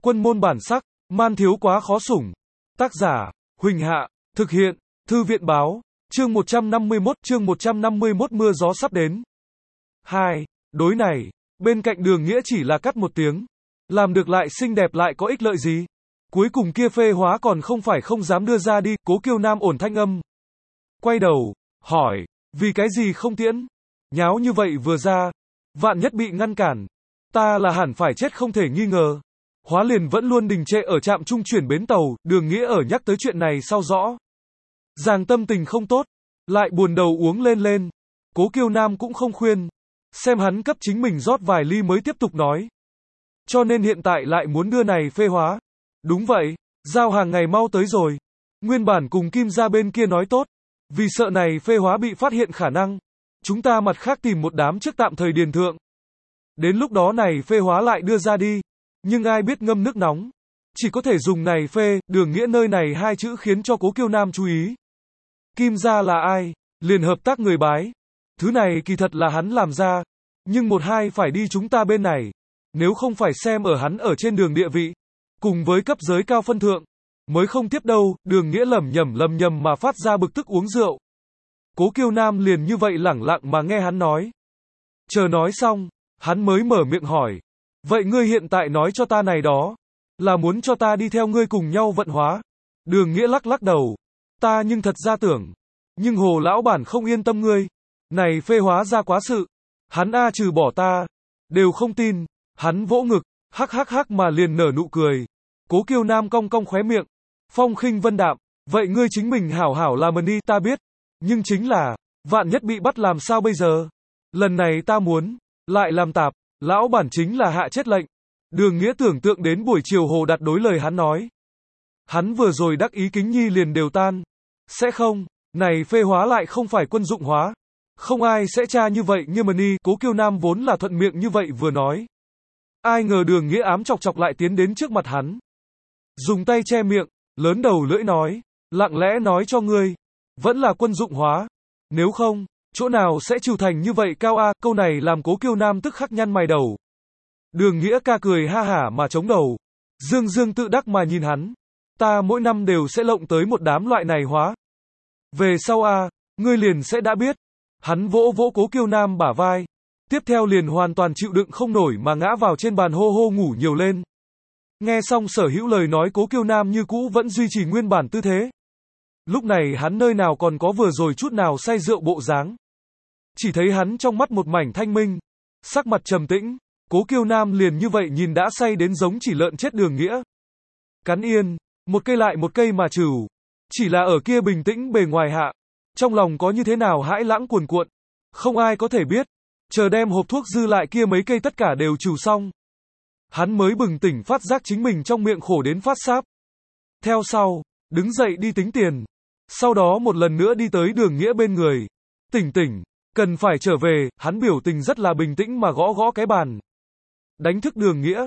Quân môn bản sắc, man thiếu quá khó sủng. Tác giả, Huỳnh Hạ, thực hiện, Thư viện báo, chương 151 mưa gió sắp đến. 2. Đối này, bên cạnh Đường Nghĩa chỉ là cắt một tiếng. Làm được lại xinh đẹp lại có ích lợi gì? Cuối cùng kia phê hóa còn không phải không dám đưa ra đi, Cố Kiêu Nam ổn thanh âm. Quay đầu, hỏi, vì cái gì không tiễn? Nháo như vậy vừa ra, vạn nhất bị ngăn cản, ta là hẳn phải chết không thể nghi ngờ. Hóa liền vẫn luôn đình trệ ở trạm trung chuyển bến tàu, Đường Nghĩa ở nhắc tới chuyện này sau rõ. Ràng tâm tình không tốt, lại buồn đầu uống lên. Cố Kiêu Nam cũng không khuyên, xem hắn cấp chính mình rót vài ly mới tiếp tục nói. Cho nên hiện tại lại muốn đưa này phê hóa. Đúng vậy, giao hàng ngày mau tới rồi. Nguyên bản cùng Kim gia bên kia nói tốt, vì sợ này phê hóa bị phát hiện khả năng, chúng ta mặt khác tìm một đám trước tạm thời điền thượng. Đến lúc đó này phê hóa lại đưa ra đi, nhưng ai biết ngâm nước nóng, chỉ có thể dùng này phê. Đường Nghĩa nơi này hai chữ khiến cho Cố Kiêu Nam chú ý. Kim gia là ai? Liền hợp tác người bái. Thứ này kỳ thật là hắn làm ra, nhưng một hai phải đi chúng ta bên này. Nếu không phải xem ở hắn ở trên đường địa vị, cùng với cấp giới cao phân thượng, mới không tiếp đâu. Đường Nghĩa lẩm nhẩm mà phát ra bực tức uống rượu. Cố Kiêu Nam liền như vậy lẳng lặng mà nghe hắn nói. Chờ nói xong, hắn mới mở miệng hỏi. Vậy ngươi hiện tại nói cho ta này đó, là muốn cho ta đi theo ngươi cùng nhau vận hóa? Đường Nghĩa lắc đầu. Ta nhưng thật ra tưởng, nhưng Hồ lão bản không yên tâm ngươi. Này phê hóa ra quá sự, hắn trừ bỏ ta, đều không tin. Hắn vỗ ngực, hắc mà liền nở nụ cười. Cố Kiêu Nam cong khóe miệng, phong khinh vân đạm. Vậy ngươi chính mình hảo làm đi, ta biết. Nhưng chính là, vạn nhất bị bắt làm sao bây giờ? Lần này ta muốn, lại làm tạp, lão bản chính là hạ chết lệnh. Đường Nghĩa tưởng tượng đến buổi chiều Hồ Đạt đối lời hắn nói. Hắn vừa rồi đắc ý kính nhi liền đều tan. Sẽ không, này phê hóa lại không phải quân dụng hóa. Không ai sẽ tra như vậy như Mani. Cố Kiêu Nam vốn là thuận miệng như vậy vừa nói. Ai ngờ Đường Nghĩa ám chọc lại tiến đến trước mặt hắn. Dùng tay che miệng, lớn đầu lưỡi nói. Lặng lẽ nói cho ngươi, vẫn là quân dụng hóa. Nếu không, chỗ nào sẽ trừ thành như vậy cao a? Câu này làm Cố Kiêu Nam tức khắc nhăn mày đầu. Đường Nghĩa ca cười ha hả mà chống đầu. Dương tự đắc mà nhìn hắn. Ta mỗi năm đều sẽ lộng tới một đám loại này hóa. Về sau ngươi liền sẽ đã biết. Hắn vỗ Cố Kiêu Nam bả vai. Tiếp theo liền hoàn toàn chịu đựng không nổi mà ngã vào trên bàn hô ngủ nhiều lên. Nghe xong sở hữu lời nói, Cố Kiêu Nam như cũ vẫn duy trì nguyên bản tư thế. Lúc này hắn nơi nào còn có vừa rồi chút nào say rượu bộ dáng. Chỉ thấy hắn trong mắt một mảnh thanh minh, sắc mặt trầm tĩnh. Cố Kiêu Nam liền như vậy nhìn đã say đến giống chỉ lợn chết Đường Nghĩa. Cắn yên, một cây lại một cây mà trừ. Chỉ là ở kia bình tĩnh bề ngoài hạ, trong lòng có như thế nào hãi lãng cuồn cuộn, không ai có thể biết. Chờ đem hộp thuốc dư lại kia mấy cây tất cả đều trừ xong, hắn mới bừng tỉnh phát giác chính mình trong miệng khổ đến phát sáp. Theo sau, đứng dậy đi tính tiền. Sau đó một lần nữa đi tới Đường Nghĩa bên người. Tỉnh, cần phải trở về. Hắn biểu tình rất là bình tĩnh mà gõ cái bàn. Đánh thức Đường Nghĩa.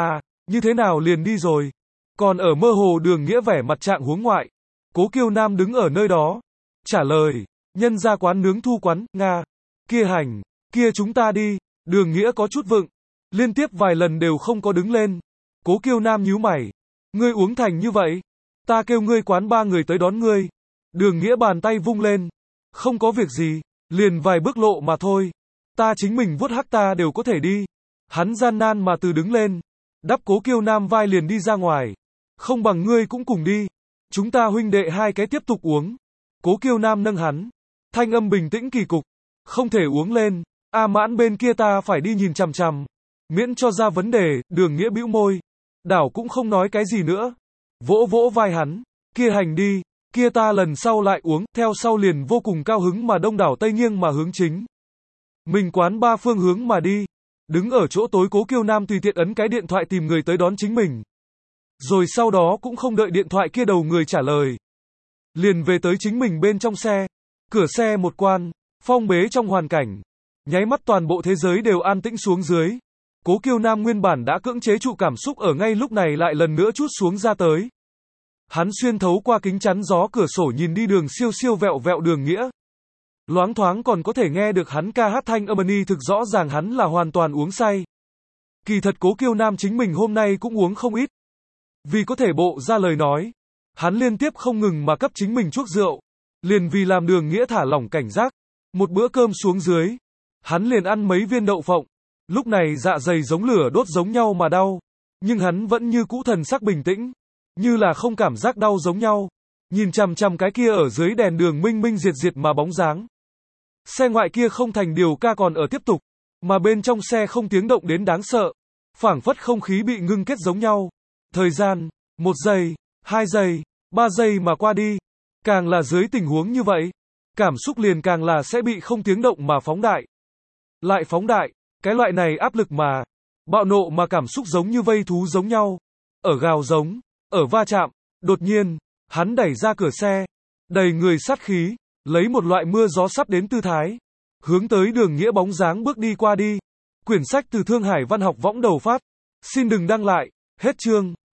Như thế nào liền đi rồi? Còn ở mơ hồ Đường Nghĩa vẻ mặt trạng huống ngoại. Cố Kiêu Nam đứng ở nơi đó, trả lời, nhân ra quán nướng thu quán, Nga. Kia hành, kia chúng ta đi. Đường Nghĩa có chút vựng, liên tiếp vài lần đều không có đứng lên. Cố Kiêu Nam nhíu mày. Ngươi uống thành như vậy, ta kêu ngươi quán 3 người tới đón ngươi. Đường Nghĩa bàn tay vung lên. Không có việc gì, liền vài bước lộ mà thôi. Ta chính mình vuốt hắc ta đều có thể đi. Hắn gian nan mà từ đứng lên, đắp Cố Kiêu Nam vai liền đi ra ngoài. Không bằng ngươi cũng cùng đi. Chúng ta huynh đệ hai cái tiếp tục uống. Cố Kiêu Nam nâng hắn. Thanh âm bình tĩnh kỳ cục. Không thể uống lên. Mãn bên kia ta phải đi nhìn chằm. Miễn cho ra vấn đề. Đường Nghĩa bĩu môi. Đảo cũng không nói cái gì nữa. Vỗ vai hắn. Kia hành đi. Kia ta lần sau lại uống. Theo sau liền vô cùng cao hứng mà đông đảo tây nghiêng mà hướng chính mình quán 3 phương hướng mà đi. Đứng ở chỗ tối, Cố Kiêu Nam tùy tiện ấn cái điện thoại tìm người tới đón chính mình. Rồi sau đó cũng không đợi điện thoại kia đầu người trả lời, liền về tới chính mình bên trong xe. Cửa xe một quan, phong bế trong hoàn cảnh, nháy mắt toàn bộ thế giới đều an tĩnh xuống dưới. Cố Kiêu Nam nguyên bản đã cưỡng chế trụ cảm xúc ở ngay lúc này lại lần nữa chút xuống ra tới. Hắn xuyên thấu qua kính chắn gió cửa sổ nhìn đi đường siêu vẹo Đường Nghĩa. Loáng thoáng còn có thể nghe được hắn ca hát thanh âm thực rõ ràng hắn là hoàn toàn uống say. Kỳ thật Cố Kiêu Nam chính mình hôm nay cũng uống không ít, Vì có thể bộ ra lời nói, hắn liên tiếp không ngừng mà cấp chính mình chuốc rượu. Liền vì làm Đường Nghĩa thả lỏng cảnh giác, một bữa cơm xuống dưới, hắn liền ăn mấy viên đậu phộng. Lúc này dạ dày giống lửa đốt giống nhau mà đau, nhưng hắn vẫn như cũ thần sắc bình tĩnh, như là không cảm giác đau giống nhau, nhìn chằm chằm cái kia ở dưới đèn đường minh minh diệt diệt mà bóng dáng. Xe ngoại kia không thành điều ca còn ở tiếp tục, mà bên trong xe không tiếng động đến đáng sợ, phảng phất không khí bị ngưng kết giống nhau. Thời gian, 1 giây, 2 giây, 3 giây mà qua đi, càng là dưới tình huống như vậy, cảm xúc liền càng là sẽ bị không tiếng động mà phóng đại. Lại phóng đại, cái loại này áp lực mà, bạo nộ mà cảm xúc giống như vây thú giống nhau, ở gào giống, ở va chạm, đột nhiên, hắn đẩy ra cửa xe, đầy người sát khí, lấy một loại mưa gió sắp đến tư thái, hướng tới Đường Nghĩa bóng dáng bước đi qua đi. Quyển sách từ Thương Hải Văn học võng đầu phát. Xin đừng đăng lại, hết chương.